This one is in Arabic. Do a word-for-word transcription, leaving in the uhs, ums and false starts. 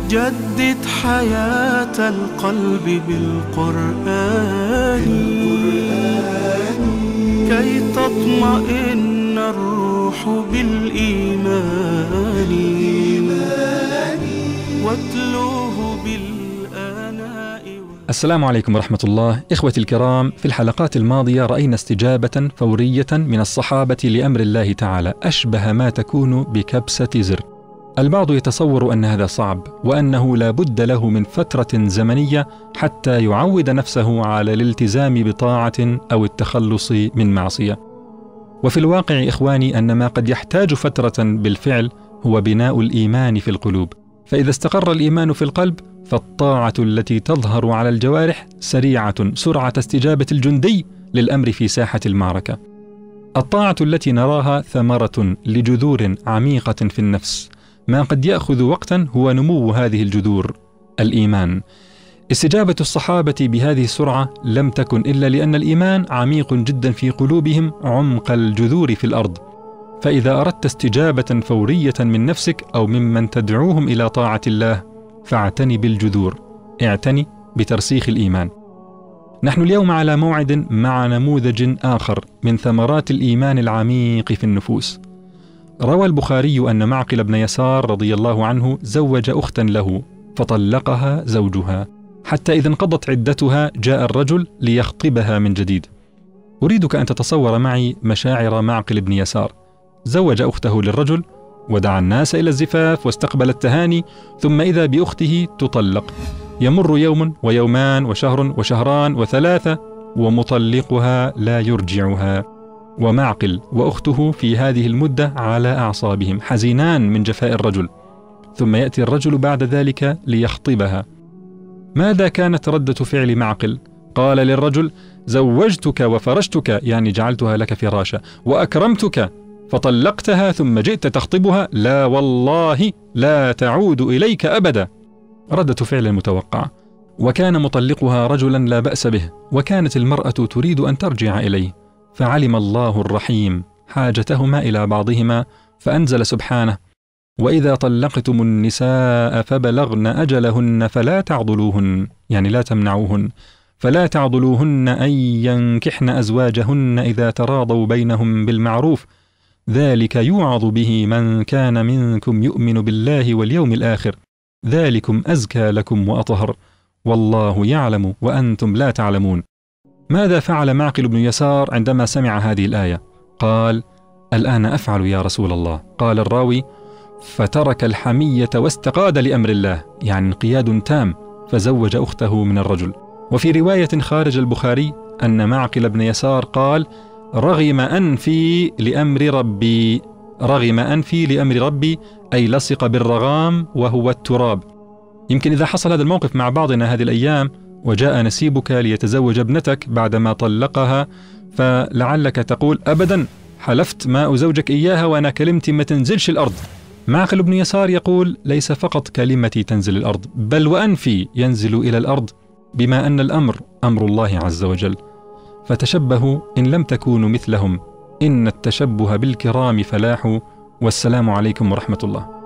جدد حياة القلب بالقرآن كي تطمئن الروح بالإيمان واتلوه بالآناء. السلام عليكم ورحمة الله. إخوتي الكرام، في الحلقات الماضية رأينا استجابة فورية من الصحابة لأمر الله تعالى أشبه ما تكون بكبسة زر. البعض يتصور أن هذا صعب وأنه لا بد له من فترة زمنية حتى يعود نفسه على الالتزام بطاعة أو التخلص من معصية. وفي الواقع إخواني أن ما قد يحتاج فترة بالفعل هو بناء الإيمان في القلوب، فإذا استقر الإيمان في القلب فالطاعة التي تظهر على الجوارح سريعة سرعة استجابة الجندي للأمر في ساحة المعركة. الطاعة التي نراها ثمرة لجذور عميقة في النفس، ما قد يأخذ وقتا هو نمو هذه الجذور الإيمان. استجابة الصحابة بهذه السرعة لم تكن إلا لأن الإيمان عميق جدا في قلوبهم عمق الجذور في الأرض. فإذا أردت استجابة فورية من نفسك أو ممن تدعوهم إلى طاعة الله فاعتني بالجذور، اعتني بترسيخ الإيمان. نحن اليوم على موعد مع نموذج آخر من ثمرات الإيمان العميق في النفوس. روى البخاري أن معقل بن يسار رضي الله عنه زوج أختا له فطلقها زوجها، حتى إذا انقضت عدتها جاء الرجل ليخطبها من جديد. أريدك أن تتصور معي مشاعر معقل بن يسار. زوج أخته للرجل ودعا الناس إلى الزفاف واستقبل التهاني، ثم إذا بأخته تطلق. يمر يوم ويومان وشهر وشهران وثلاثة ومطلقها لا يرجعها، ومعقل وأخته في هذه المدة على أعصابهم حزينان من جفاء الرجل. ثم يأتي الرجل بعد ذلك ليخطبها. ماذا كانت ردة فعل معقل؟ قال للرجل: زوجتك وفرشتك، يعني جعلتها لك فراشا، وأكرمتك، فطلقتها ثم جئت تخطبها؟ لا والله لا تعود إليك أبدا. ردة فعل متوقعة. وكان مطلقها رجلا لا بأس به، وكانت المرأة تريد أن ترجع إليه، فعلم الله الرحيم حاجتهما إلى بعضهما فأنزل سبحانه: وإذا طلقتم النساء فبلغن أجلهن فلا تعضلوهن، يعني لا تمنعوهن، فلا تعضلوهن أن ينكحن أزواجهن إذا تراضوا بينهم بالمعروف، ذلك يوعظ به من كان منكم يؤمن بالله واليوم الآخر، ذلكم أزكى لكم وأطهر، والله يعلم وأنتم لا تعلمون. ماذا فعل معقل بن يسار عندما سمع هذه الآية؟ قال: الآن أفعل يا رسول الله. قال الراوي: فترك الحمية واستقاد لأمر الله، يعني انقياد تام، فزوج أخته من الرجل. وفي رواية خارج البخاري أن معقل بن يسار قال: رغم أنفي لأمر ربي. رغم أنفي لأمر ربي أي لصق بالرغام وهو التراب. يمكن إذا حصل هذا الموقف مع بعضنا هذه الأيام وجاء نسيبك ليتزوج ابنتك بعدما طلقها، فلعلك تقول: أبدا، حلفت ما أزوجك إياها وأنا كلمتي ما تنزلش الأرض. معقل بن يسار يقول: ليس فقط كلمتي تنزل الأرض، بل وأنفي ينزل إلى الأرض، بما أن الأمر أمر الله عز وجل. فتشبهوا إن لم تكونوا مثلهم، إن التشبه بالكرام فلاح. والسلام عليكم ورحمة الله.